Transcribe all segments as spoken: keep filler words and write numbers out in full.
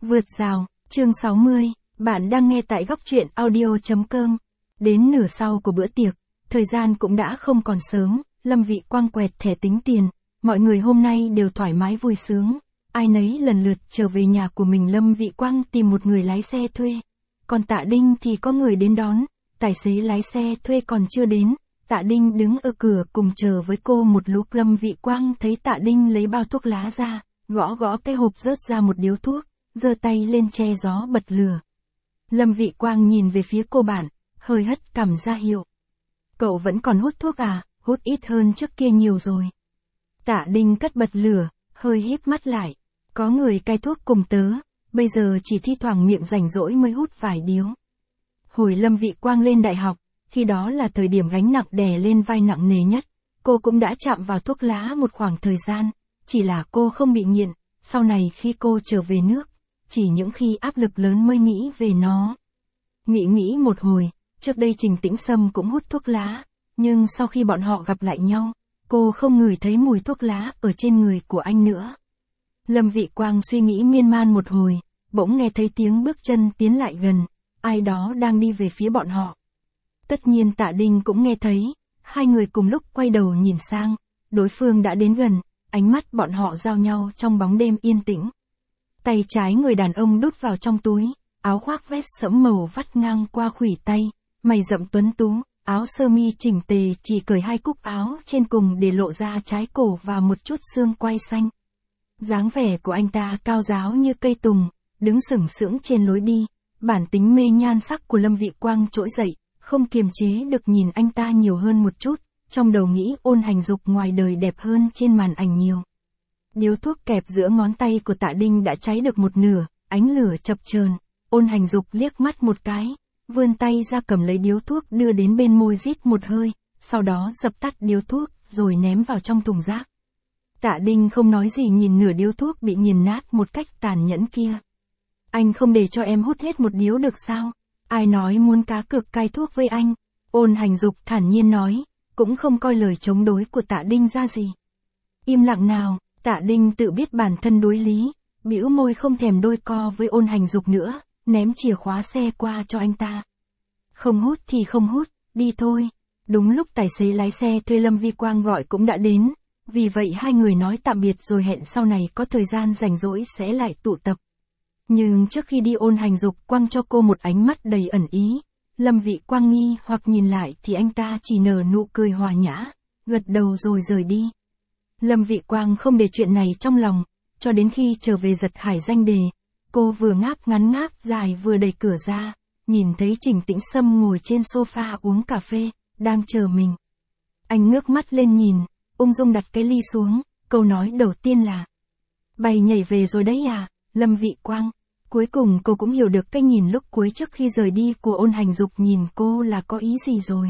Vượt rào, chương sáu mươi, bạn đang nghe tại góc truyện audio chấm com. Đến nửa sau của bữa tiệc, thời gian cũng đã không còn sớm, Lâm Vị Quang quẹt thẻ tính tiền, mọi người hôm nay đều thoải mái vui sướng, ai nấy lần lượt trở về nhà của mình. Lâm Vị Quang tìm một người lái xe thuê, còn Tạ Đinh thì có người đến đón, tài xế lái xe thuê còn chưa đến, Tạ Đinh đứng ở cửa cùng chờ với cô một lúc. Lâm Vị Quang thấy Tạ Đinh lấy bao thuốc lá ra, gõ gõ cái hộp rớt ra một điếu thuốc, giơ tay lên che gió bật lửa. Lâm Vị Quang nhìn về phía cô bạn, hơi hất cằm ra hiệu. Cậu vẫn còn hút thuốc à, hút ít hơn trước kia nhiều rồi. Tạ Đinh cất bật lửa, hơi híp mắt lại. Có người cai thuốc cùng tớ, bây giờ chỉ thi thoảng miệng rảnh rỗi mới hút vài điếu. Hồi Lâm Vị Quang lên đại học, khi đó là thời điểm gánh nặng đè lên vai nặng nề nhất, cô cũng đã chạm vào thuốc lá một khoảng thời gian, chỉ là cô không bị nghiện, sau này khi cô trở về nước, chỉ những khi áp lực lớn mới nghĩ về nó. Nghĩ nghĩ một hồi, trước đây Trình Tĩnh Sâm cũng hút thuốc lá, nhưng sau khi bọn họ gặp lại nhau, cô không ngửi thấy mùi thuốc lá ở trên người của anh nữa. Lâm Vị Quang suy nghĩ miên man một hồi, bỗng nghe thấy tiếng bước chân tiến lại gần, ai đó đang đi về phía bọn họ. Tất nhiên Tạ Đinh cũng nghe thấy, hai người cùng lúc quay đầu nhìn sang, đối phương đã đến gần, ánh mắt bọn họ giao nhau trong bóng đêm yên tĩnh. Tay trái người đàn ông đút vào trong túi, áo khoác vest sẫm màu vắt ngang qua khuỷu tay, mày rậm tuấn tú, áo sơ mi chỉnh tề chỉ cởi hai cúc áo trên cùng để lộ ra trái cổ và một chút xương quai xanh. Dáng vẻ của anh ta cao ráo như cây tùng, đứng sừng sững trên lối đi, bản tính mê nhan sắc của Lâm Vị Quang trỗi dậy, không kiềm chế được nhìn anh ta nhiều hơn một chút, trong đầu nghĩ Ôn Hành Dục ngoài đời đẹp hơn trên màn ảnh nhiều. Điếu thuốc kẹp giữa ngón tay của Tạ Đinh đã cháy được một nửa, ánh lửa chập chờn. Ôn Hành Dục liếc mắt một cái, vươn tay ra cầm lấy điếu thuốc đưa đến bên môi rít một hơi, sau đó dập tắt điếu thuốc, rồi ném vào trong thùng rác. Tạ Đinh không nói gì nhìn nửa điếu thuốc bị nghiền nát một cách tàn nhẫn kia. Anh không để cho em hút hết một điếu được sao? Ai nói muốn cá cược cai thuốc với anh? Ôn Hành Dục thản nhiên nói, cũng không coi lời chống đối của Tạ Đinh ra gì. Im lặng nào. Tạ Đinh tự biết bản thân đối lý, bĩu môi không thèm đôi co với Ôn Hành Dục nữa, ném chìa khóa xe qua cho anh ta. Không hút thì không hút, đi thôi. Đúng lúc tài xế lái xe thuê Lâm Vị Quang gọi cũng đã đến, vì vậy hai người nói tạm biệt rồi hẹn sau này có thời gian rảnh rỗi sẽ lại tụ tập. Nhưng trước khi đi Ôn Hành Dục quăng cho cô một ánh mắt đầy ẩn ý, Lâm Vị Quang nghi hoặc nhìn lại thì anh ta chỉ nở nụ cười hòa nhã, gật đầu rồi rời đi. Lâm Vị Quang không để chuyện này trong lòng, cho đến khi trở về Giật Hải Danh Đề, cô vừa ngáp ngắn ngáp dài vừa đẩy cửa ra, nhìn thấy Trình Tĩnh Sâm ngồi trên sofa uống cà phê, đang chờ mình. Anh ngước mắt lên nhìn, ung dung đặt cái ly xuống, câu nói đầu tiên là: "Bay nhảy về rồi đấy à, Lâm Vị Quang." Cuối cùng cô cũng hiểu được cái nhìn lúc cuối trước khi rời đi của Ôn Hành Dục nhìn cô là có ý gì rồi.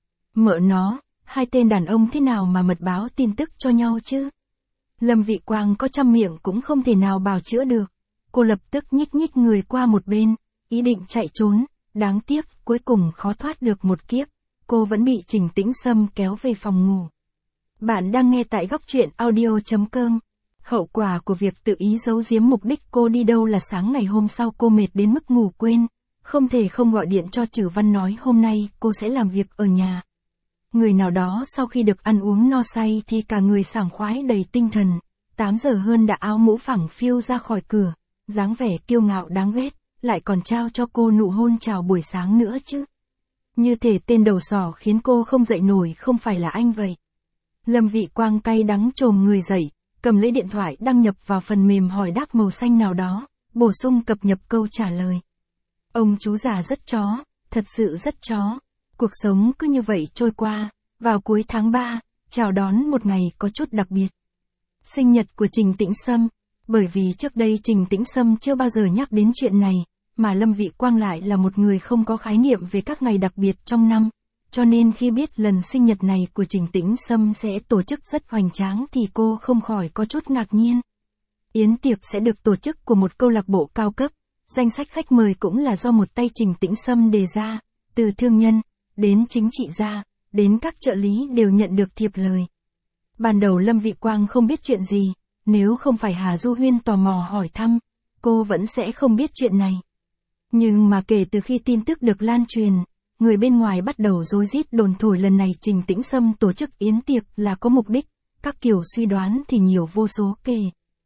Mợ nó, hai tên đàn ông thế nào mà mật báo tin tức cho nhau chứ? Lâm Vị Quang có trăm miệng cũng không thể nào bào chữa được. Cô lập tức nhích nhích người qua một bên, ý định chạy trốn, đáng tiếc cuối cùng khó thoát được một kiếp. Cô vẫn bị Trình Tĩnh Sâm kéo về phòng ngủ. Bạn đang nghe tại góc truyện audio chấm com. Hậu quả của việc tự ý giấu giếm mục đích cô đi đâu là sáng ngày hôm sau cô mệt đến mức ngủ quên, không thể không gọi điện cho Trử Văn nói hôm nay cô sẽ làm việc ở nhà. Người nào đó sau khi được ăn uống no say thì cả người sảng khoái đầy tinh thần, tám giờ hơn đã áo mũ phẳng phiu ra khỏi cửa, dáng vẻ kiêu ngạo đáng ghét, lại còn trao cho cô nụ hôn chào buổi sáng nữa chứ. Như thể tên đầu sỏ khiến cô không dậy nổi không phải là anh vậy. Lâm Vị Quang cay đắng chồm người dậy, cầm lấy điện thoại đăng nhập vào phần mềm hỏi đáp màu xanh nào đó, bổ sung cập nhật câu trả lời. Ông chú già rất chó, thật sự rất chó. Cuộc sống cứ như vậy trôi qua, vào cuối tháng ba, chào đón một ngày có chút đặc biệt. Sinh nhật của Trình Tĩnh Sâm, bởi vì trước đây Trình Tĩnh Sâm chưa bao giờ nhắc đến chuyện này, mà Lâm Vị Quang lại là một người không có khái niệm về các ngày đặc biệt trong năm, cho nên khi biết lần sinh nhật này của Trình Tĩnh Sâm sẽ tổ chức rất hoành tráng thì cô không khỏi có chút ngạc nhiên. Yến tiệc sẽ được tổ chức của một câu lạc bộ cao cấp, danh sách khách mời cũng là do một tay Trình Tĩnh Sâm đề ra, từ thương nhân đến chính trị gia, đến các trợ lý đều nhận được thiệp lời. Ban đầu Lâm Vị Quang không biết chuyện gì, nếu không phải Hà Du Huyên tò mò hỏi thăm, cô vẫn sẽ không biết chuyện này. Nhưng mà kể từ khi tin tức được lan truyền, người bên ngoài bắt đầu rối rít đồn thổi lần này Trình Tĩnh Sâm tổ chức yến tiệc là có mục đích, các kiểu suy đoán thì nhiều vô số kể.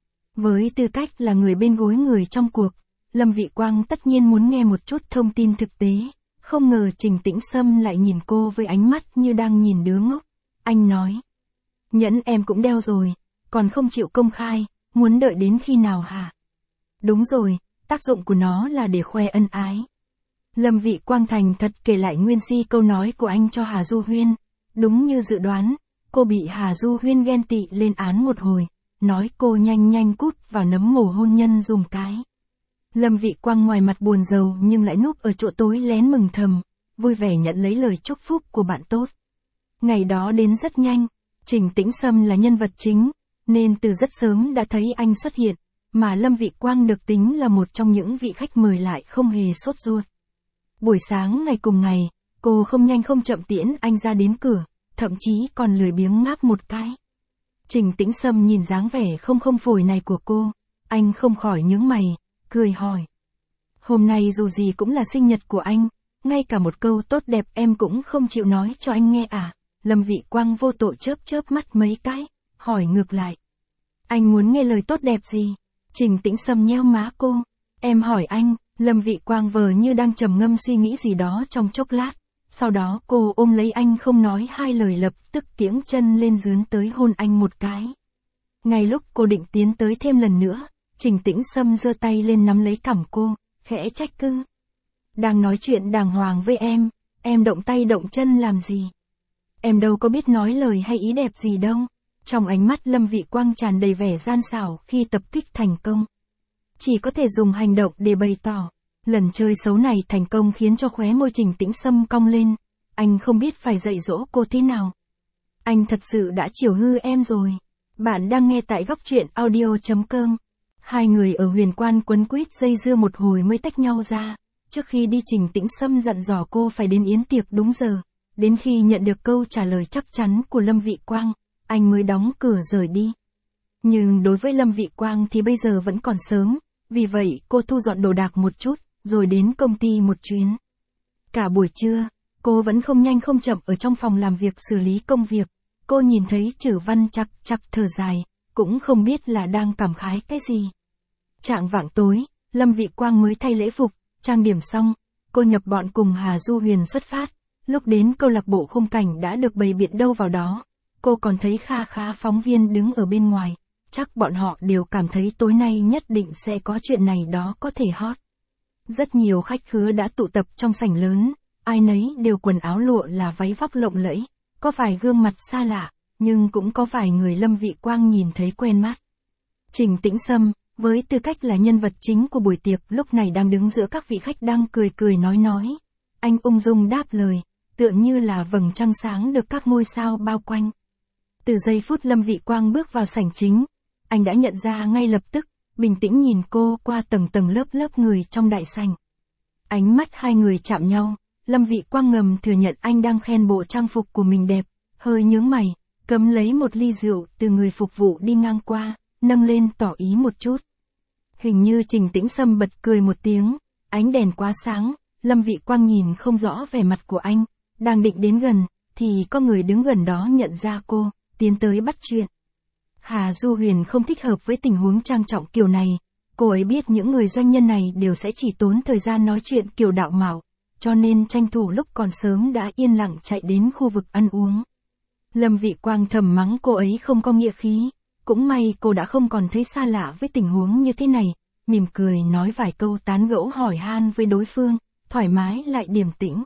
Với tư cách là người bên gối người trong cuộc, Lâm Vị Quang tất nhiên muốn nghe một chút thông tin thực tế, không ngờ Trình Tĩnh Sâm lại nhìn cô với ánh mắt như đang nhìn đứa ngốc. Anh nói, nhẫn em cũng đeo rồi, còn không chịu công khai, muốn đợi đến khi nào hả? Đúng rồi, tác dụng của nó là để khoe ân ái. Lâm Vị Quang thành thật kể lại nguyên si câu nói của anh cho Hà Du Huyên. Đúng như dự đoán, cô bị Hà Du Huyên ghen tị lên án một hồi, nói cô nhanh nhanh cút vào nấm mồ hôn nhân dùm cái. Lâm Vị Quang ngoài mặt buồn rầu nhưng lại núp ở chỗ tối lén mừng thầm, vui vẻ nhận lấy lời chúc phúc của bạn tốt. Ngày đó đến rất nhanh, Trình Tĩnh Sâm là nhân vật chính, nên từ rất sớm đã thấy anh xuất hiện, mà Lâm Vị Quang được tính là một trong những vị khách mời lại không hề sốt ruột. Buổi sáng ngày cùng ngày, cô không nhanh không chậm tiễn anh ra đến cửa, thậm chí còn lười biếng ngáp một cái. Trình Tĩnh Sâm nhìn dáng vẻ không không phổi này của cô, anh không khỏi nhướng mày, cười hỏi. Hôm nay dù gì cũng là sinh nhật của anh, ngay cả một câu tốt đẹp em cũng không chịu nói cho anh nghe à? Lâm Vị Quang vô tội chớp chớp mắt mấy cái, hỏi ngược lại. Anh muốn nghe lời tốt đẹp gì? Trình Tĩnh Sâm nheo má cô. Em hỏi anh. Lâm Vị Quang vờ như đang trầm ngâm suy nghĩ gì đó trong chốc lát. Sau đó cô ôm lấy anh không nói hai lời lập tức kiễng chân lên dướn tới hôn anh một cái. Ngay lúc cô định tiến tới thêm lần nữa, Trình Tĩnh Sâm giơ tay lên nắm lấy cằm cô, khẽ trách cứ. Đang nói chuyện đàng hoàng với em, em động tay động chân làm gì? Em đâu có biết nói lời hay ý đẹp gì đâu. Trong ánh mắt Lâm Vị Quang tràn đầy vẻ gian xảo khi tập kích thành công. Chỉ có thể dùng hành động để bày tỏ. Lần chơi xấu này thành công khiến cho khóe môi Trình Tĩnh Sâm cong lên. Anh không biết phải dạy dỗ cô thế nào. Anh thật sự đã chiều hư em rồi. Bạn đang nghe tại góc truyện audio chấm com. Hai người ở Huyền Quan quấn quýt dây dưa một hồi mới tách nhau ra. Trước khi đi Trình Tĩnh Sâm dặn dò cô phải đến yến tiệc đúng giờ. Đến khi nhận được câu trả lời chắc chắn của Lâm Vị Quang, anh mới đóng cửa rời đi. Nhưng đối với Lâm Vị Quang thì bây giờ vẫn còn sớm, vì vậy cô thu dọn đồ đạc một chút, rồi đến công ty một chuyến. Cả buổi trưa, cô vẫn không nhanh không chậm ở trong phòng làm việc xử lý công việc. Cô nhìn thấy Trử Văn chặt chặt thở dài, cũng không biết là đang cảm khái cái gì. Chạng vạng tối, Lâm Vị Quang mới thay lễ phục, trang điểm xong, cô nhập bọn cùng Hà Du Huyền xuất phát. Lúc đến câu lạc bộ khung cảnh đã được bày biện đâu vào đó. Cô còn thấy kha khá phóng viên đứng ở bên ngoài. Chắc bọn họ đều cảm thấy tối nay nhất định sẽ có chuyện này đó có thể hot. Rất nhiều khách khứa đã tụ tập trong sảnh lớn. Ai nấy đều quần áo lụa là váy vóc lộng lẫy. Có vài gương mặt xa lạ, nhưng cũng có vài người Lâm Vị Quang nhìn thấy quen mắt. Trình Tĩnh Sâm, với tư cách là nhân vật chính của buổi tiệc lúc này đang đứng giữa các vị khách đang cười cười nói nói. Anh ung dung đáp lời, tựa như là vầng trăng sáng được các ngôi sao bao quanh. Từ giây phút Lâm Vị Quang bước vào sảnh chính, anh đã nhận ra ngay lập tức, bình tĩnh nhìn cô qua tầng tầng lớp lớp người trong đại sảnh. Ánh mắt hai người chạm nhau, Lâm Vị Quang ngầm thừa nhận anh đang khen bộ trang phục của mình đẹp, hơi nhướng mày, cấm lấy một ly rượu từ người phục vụ đi ngang qua, nâng lên tỏ ý một chút. Hình như Trình Tĩnh Sâm bật cười một tiếng, ánh đèn quá sáng, Lâm Vị Quang nhìn không rõ vẻ mặt của anh, đang định đến gần, thì có người đứng gần đó nhận ra cô, tiến tới bắt chuyện. Hà Du Huyền không thích hợp với tình huống trang trọng kiểu này, cô ấy biết những người doanh nhân này đều sẽ chỉ tốn thời gian nói chuyện kiểu đạo mạo, cho nên tranh thủ lúc còn sớm đã yên lặng chạy đến khu vực ăn uống. Lâm Vị Quang thầm mắng cô ấy không có nghĩa khí, cũng may cô đã không còn thấy xa lạ với tình huống như thế này, mỉm cười nói vài câu tán gẫu hỏi han với đối phương, thoải mái lại điềm tĩnh.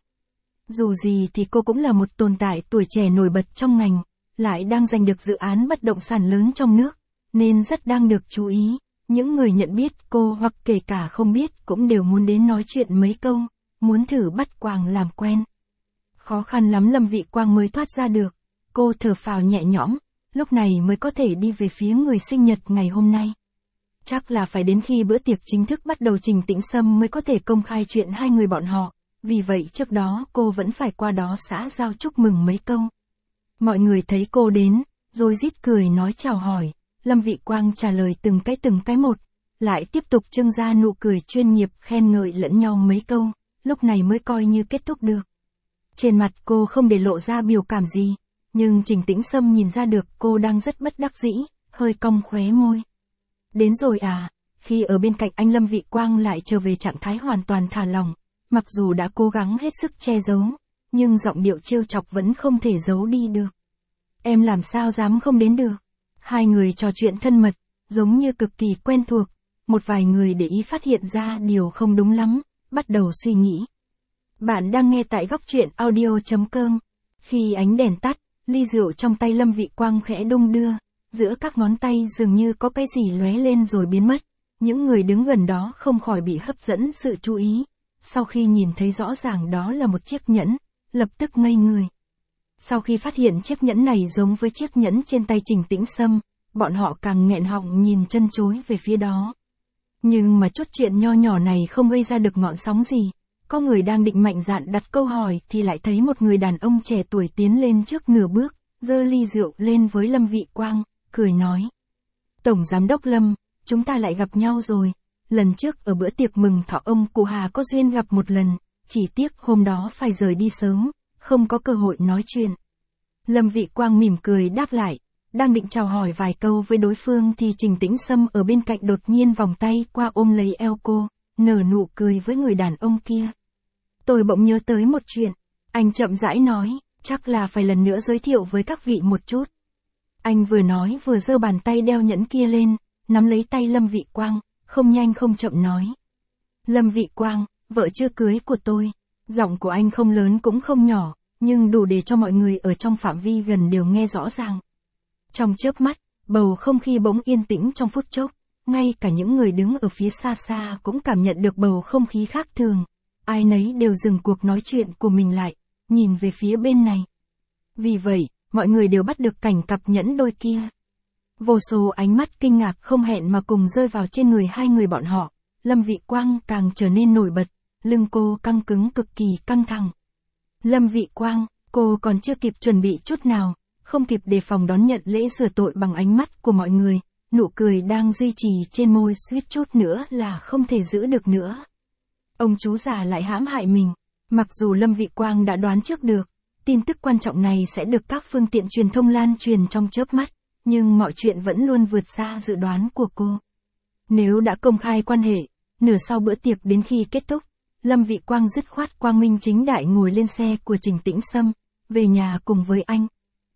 Dù gì thì cô cũng là một tồn tại tuổi trẻ nổi bật trong ngành, lại đang giành được dự án bất động sản lớn trong nước, nên rất đang được chú ý. Những người nhận biết cô hoặc kể cả không biết cũng đều muốn đến nói chuyện mấy câu, muốn thử bắt quàng làm quen. Khó khăn lắm Lâm Vị Quang mới thoát ra được, cô thở phào nhẹ nhõm, lúc này mới có thể đi về phía người sinh nhật ngày hôm nay. Chắc là phải đến khi bữa tiệc chính thức bắt đầu Trình Tĩnh Sâm mới có thể công khai chuyện hai người bọn họ, vì vậy trước đó cô vẫn phải qua đó xã giao chúc mừng mấy câu. Mọi người thấy cô đến, rồi rít cười nói chào hỏi, Lâm Vị Quang trả lời từng cái từng cái một, lại tiếp tục trưng ra nụ cười chuyên nghiệp khen ngợi lẫn nhau mấy câu, lúc này mới coi như kết thúc được. Trên mặt cô không để lộ ra biểu cảm gì, nhưng Trình Tĩnh Sâm nhìn ra được cô đang rất bất đắc dĩ, hơi cong khóe môi. Đến rồi à, khi ở bên cạnh anh Lâm Vị Quang lại trở về trạng thái hoàn toàn thả lỏng, mặc dù đã cố gắng hết sức che giấu, nhưng giọng điệu trêu chọc vẫn không thể giấu đi được. Em làm sao dám không đến được. Hai người trò chuyện thân mật, giống như cực kỳ quen thuộc, một vài người để ý phát hiện ra điều không đúng lắm, bắt đầu suy nghĩ. Bạn đang nghe tại góc truyện audio chấm com. Khi ánh đèn tắt, ly rượu trong tay Lâm Vị Quang khẽ đung đưa, giữa các ngón tay dường như có cái gì lóe lên rồi biến mất. Những người đứng gần đó không khỏi bị hấp dẫn sự chú ý. Sau khi nhìn thấy rõ ràng đó là một chiếc nhẫn, lập tức ngây người. Sau khi phát hiện chiếc nhẫn này giống với chiếc nhẫn trên tay Trình Tĩnh Sâm, bọn họ càng nghẹn họng nhìn chân chối về phía đó. Nhưng mà chút chuyện nho nhỏ này không gây ra được ngọn sóng gì. Có người đang định mạnh dạn đặt câu hỏi thì lại thấy một người đàn ông trẻ tuổi tiến lên trước nửa bước, giơ ly rượu lên với Lâm Vị Quang, cười nói. Tổng Giám đốc Lâm, chúng ta lại gặp nhau rồi. Lần trước ở bữa tiệc mừng thọ ông cụ Hà có duyên gặp một lần, chỉ tiếc hôm đó phải rời đi sớm, không có cơ hội nói chuyện. Lâm Vị Quang mỉm cười đáp lại, đang định chào hỏi vài câu với đối phương thì Trình Tĩnh Sâm ở bên cạnh đột nhiên vòng tay qua ôm lấy eo cô, nở nụ cười với người đàn ông kia. Tôi bỗng nhớ tới một chuyện, anh chậm rãi nói, chắc là phải lần nữa giới thiệu với các vị một chút. Anh vừa nói vừa giơ bàn tay đeo nhẫn kia lên, nắm lấy tay Lâm Vị Quang, không nhanh không chậm nói. Lâm Vị Quang, vợ chưa cưới của tôi. Giọng của anh không lớn cũng không nhỏ, nhưng đủ để cho mọi người ở trong phạm vi gần đều nghe rõ ràng. Trong chớp mắt, bầu không khí bỗng yên tĩnh trong phút chốc, ngay cả những người đứng ở phía xa xa cũng cảm nhận được bầu không khí khác thường. Ai nấy đều dừng cuộc nói chuyện của mình lại, nhìn về phía bên này. Vì vậy, mọi người đều bắt được cảnh cặp nhẫn đôi kia. Vô số ánh mắt kinh ngạc không hẹn mà cùng rơi vào trên người hai người bọn họ. Lâm Vị Quang càng trở nên nổi bật, lưng cô căng cứng cực kỳ căng thẳng. Lâm Vị Quang, cô còn chưa kịp chuẩn bị chút nào, không kịp đề phòng đón nhận lễ sửa tội bằng ánh mắt của mọi người, nụ cười đang duy trì trên môi suýt chút nữa là không thể giữ được nữa. Ông chú già lại hãm hại mình, mặc dù Lâm Vị Quang đã đoán trước được, tin tức quan trọng này sẽ được các phương tiện truyền thông lan truyền trong chớp mắt, nhưng mọi chuyện vẫn luôn vượt xa dự đoán của cô. Nếu đã công khai quan hệ, nửa sau bữa tiệc đến khi kết thúc, Lâm Vị Quang dứt khoát quang minh chính đại ngồi lên xe của Trình Tĩnh Sâm, về nhà cùng với anh.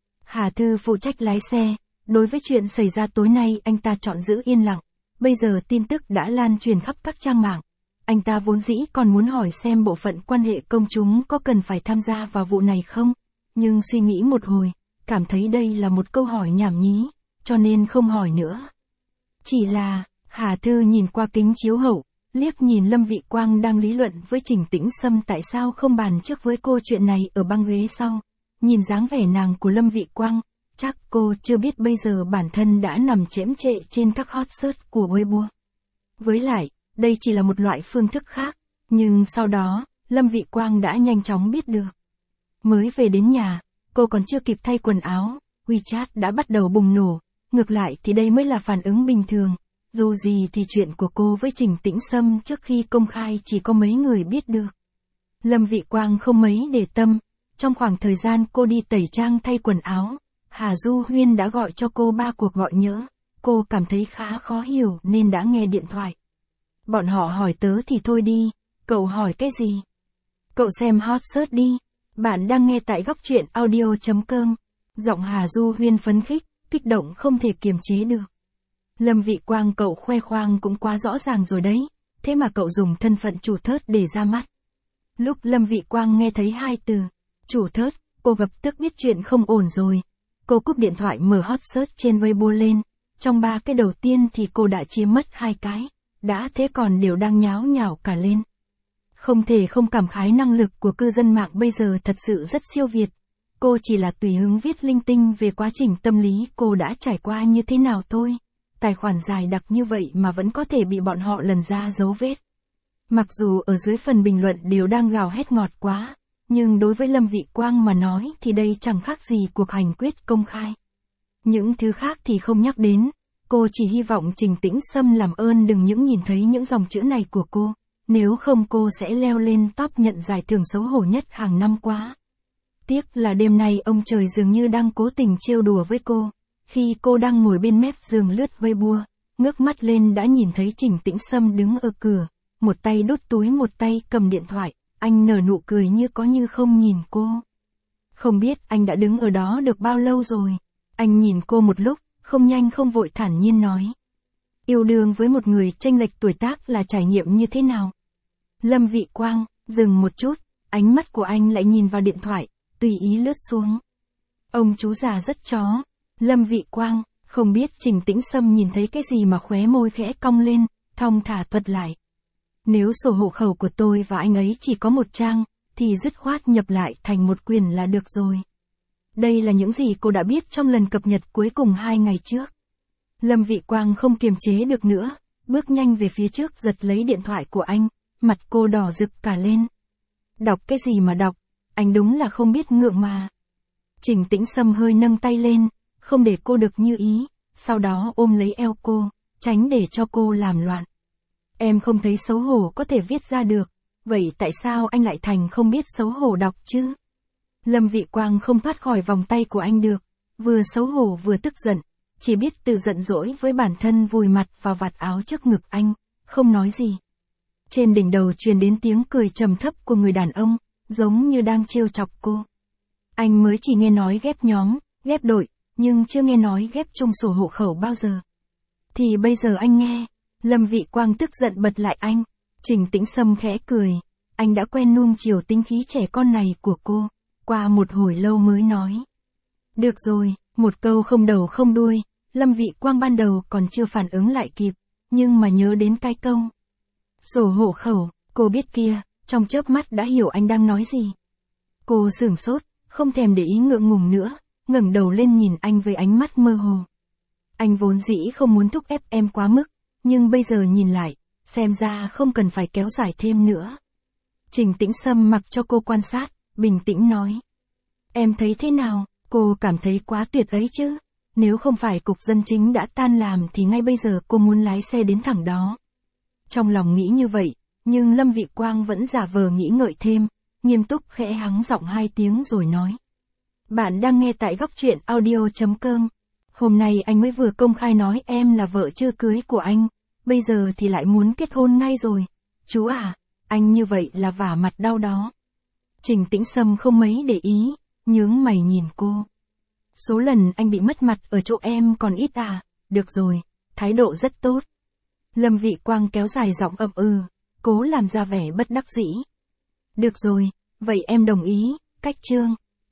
Hà Thư phụ trách lái xe, đối với chuyện xảy ra tối nay anh ta chọn giữ yên lặng, bây giờ tin tức đã lan truyền khắp các trang mạng. Anh ta vốn dĩ còn muốn hỏi xem bộ phận quan hệ công chúng có cần phải tham gia vào vụ này không, nhưng suy nghĩ một hồi, cảm thấy đây là một câu hỏi nhảm nhí, cho nên không hỏi nữa. Chỉ là, Hà Thư nhìn qua kính chiếu hậu, liếc nhìn Lâm Vị Quang đang lý luận với Trình Tĩnh Sâm tại sao không bàn trước với cô chuyện này ở băng ghế sau. Nhìn dáng vẻ nàng của Lâm Vị Quang, chắc cô chưa biết bây giờ bản thân đã nằm chễm chệ trên các hot search của Weibo. Với lại, đây chỉ là một loại phương thức khác, nhưng sau đó, Lâm Vị Quang đã nhanh chóng biết được. Mới về đến nhà, cô còn chưa kịp thay quần áo, WeChat đã bắt đầu bùng nổ, ngược lại thì đây mới là phản ứng bình thường. Dù gì thì chuyện của cô với Trình Tĩnh Sâm trước khi công khai chỉ có mấy người biết được. Lâm Vị Quang không mấy để tâm, trong khoảng thời gian cô đi tẩy trang thay quần áo, Hà Du Huyên đã gọi cho cô ba cuộc gọi nhỡ, cô cảm thấy khá khó hiểu nên đã nghe điện thoại. Bọn họ hỏi tớ thì thôi đi, cậu hỏi cái gì? Cậu xem hot search đi, bạn đang nghe tại góc truyện audio chấm com. Giọng Hà Du Huyên phấn khích, kích động không thể kiềm chế được. Lâm Vị Quang cậu khoe khoang cũng quá rõ ràng rồi đấy, thế mà cậu dùng thân phận chủ thớt để ra mắt. Lúc Lâm Vị Quang nghe thấy hai từ, chủ thớt, cô lập tức biết chuyện không ổn rồi. Cô cúp điện thoại mở hot search trên Weibo lên, trong ba cái đầu tiên thì cô đã chia mất hai cái, đã thế còn đều đang nháo nhào cả lên. Không thể không cảm khái năng lực của cư dân mạng bây giờ thật sự rất siêu việt. Cô chỉ là tùy hứng viết linh tinh về quá trình tâm lý cô đã trải qua như thế nào thôi. Tài khoản dài đặc như vậy mà vẫn có thể bị bọn họ lần ra dấu vết. Mặc dù ở dưới phần bình luận đều đang gào hét ngọt quá, nhưng đối với Lâm Vị Quang mà nói thì đây chẳng khác gì cuộc hành quyết công khai. Những thứ khác thì không nhắc đến, Cô chỉ hy vọng Trình Tĩnh Sâm làm ơn đừng những nhìn thấy những dòng chữ này của cô, nếu không cô sẽ leo lên top nhận giải thưởng xấu hổ nhất hàng năm quá. Tiếc là đêm nay ông trời dường như đang cố tình trêu đùa với cô. Khi cô đang ngồi bên mép giường lướt Weibo, ngước mắt lên đã nhìn thấy Trình Tĩnh Sâm đứng ở cửa, một tay đút túi một tay cầm điện thoại, anh nở nụ cười như có như không nhìn cô. Không biết anh đã đứng ở đó được bao lâu rồi. Anh nhìn cô một lúc, không nhanh không vội thản nhiên nói. Yêu đương với một người chênh lệch tuổi tác là trải nghiệm như thế nào? Lâm Vị Quang, dừng một chút, ánh mắt của anh lại nhìn vào điện thoại, tùy ý lướt xuống. Ông chú già rất chó. Lâm Vị Quang, không biết Trình Tĩnh Sâm nhìn thấy cái gì mà khóe môi khẽ cong lên, thong thả thuật lại. Nếu sổ hộ khẩu của tôi và anh ấy chỉ có một trang, thì dứt khoát nhập lại thành một quyền là được rồi. Đây là những gì cô đã biết trong lần cập nhật cuối cùng hai ngày trước. Lâm Vị Quang không kiềm chế được nữa, bước nhanh về phía trước giật lấy điện thoại của anh, mặt cô đỏ rực cả lên. Đọc cái gì mà đọc, anh đúng là không biết ngượng mà. Trình Tĩnh Sâm hơi nâng tay lên, không để cô được như ý, sau đó ôm lấy eo cô, tránh để cho cô làm loạn. Em không thấy xấu hổ có thể viết ra được, vậy tại sao anh lại thành không biết xấu hổ đọc chứ? Lâm Vị Quang không thoát khỏi vòng tay của anh được, vừa xấu hổ vừa tức giận, chỉ biết tự giận dỗi với bản thân vùi mặt vào vạt áo trước ngực anh, không nói gì. Trên đỉnh đầu truyền đến tiếng cười trầm thấp của người đàn ông, giống như đang trêu chọc cô. Anh mới chỉ nghe nói ghép nhóm, ghép đội, nhưng chưa nghe nói ghép chung sổ hộ khẩu bao giờ. Thì bây giờ anh nghe. Lâm Vị Quang tức giận bật lại anh. Trình Tĩnh Sâm khẽ cười. Anh đã quen nuông chiều tính khí trẻ con này của cô. Qua một hồi lâu mới nói. Được rồi, một câu không đầu không đuôi. Lâm Vị Quang ban đầu còn chưa phản ứng lại kịp, nhưng mà nhớ đến cái câu sổ hộ khẩu, cô biết kia, trong chớp mắt đã hiểu anh đang nói gì. Cô sửng sốt, không thèm để ý ngượng ngùng nữa, ngẩng đầu lên nhìn anh với ánh mắt mơ hồ. Anh vốn dĩ không muốn thúc ép em quá mức, nhưng bây giờ nhìn lại, xem ra không cần phải kéo dài thêm nữa. Trình Tĩnh Sâm mặc cho cô quan sát, bình tĩnh nói. Em thấy thế nào? Cô cảm thấy quá tuyệt ấy chứ. Nếu không phải cục dân chính đã tan làm thì ngay bây giờ cô muốn lái xe đến thẳng đó. Trong lòng nghĩ như vậy, nhưng Lâm Vị Quang vẫn giả vờ nghĩ ngợi thêm, nghiêm túc khẽ hắng giọng hai tiếng rồi nói. Bạn đang nghe tại góc truyện audio chấm com. Hôm nay anh mới vừa công khai nói em là vợ chưa cưới của anh, bây giờ thì lại muốn kết hôn ngay rồi. Chú à, anh như vậy là vả mặt đau đó. Trình Tĩnh Sâm không mấy để ý, nhướng mày nhìn cô. Số lần anh bị mất mặt ở chỗ em còn ít à, được rồi, thái độ rất tốt. Lâm Vị Quang kéo dài giọng ậm ừ, cố làm ra vẻ bất đắc dĩ. Được rồi, vậy em đồng ý, cách chương.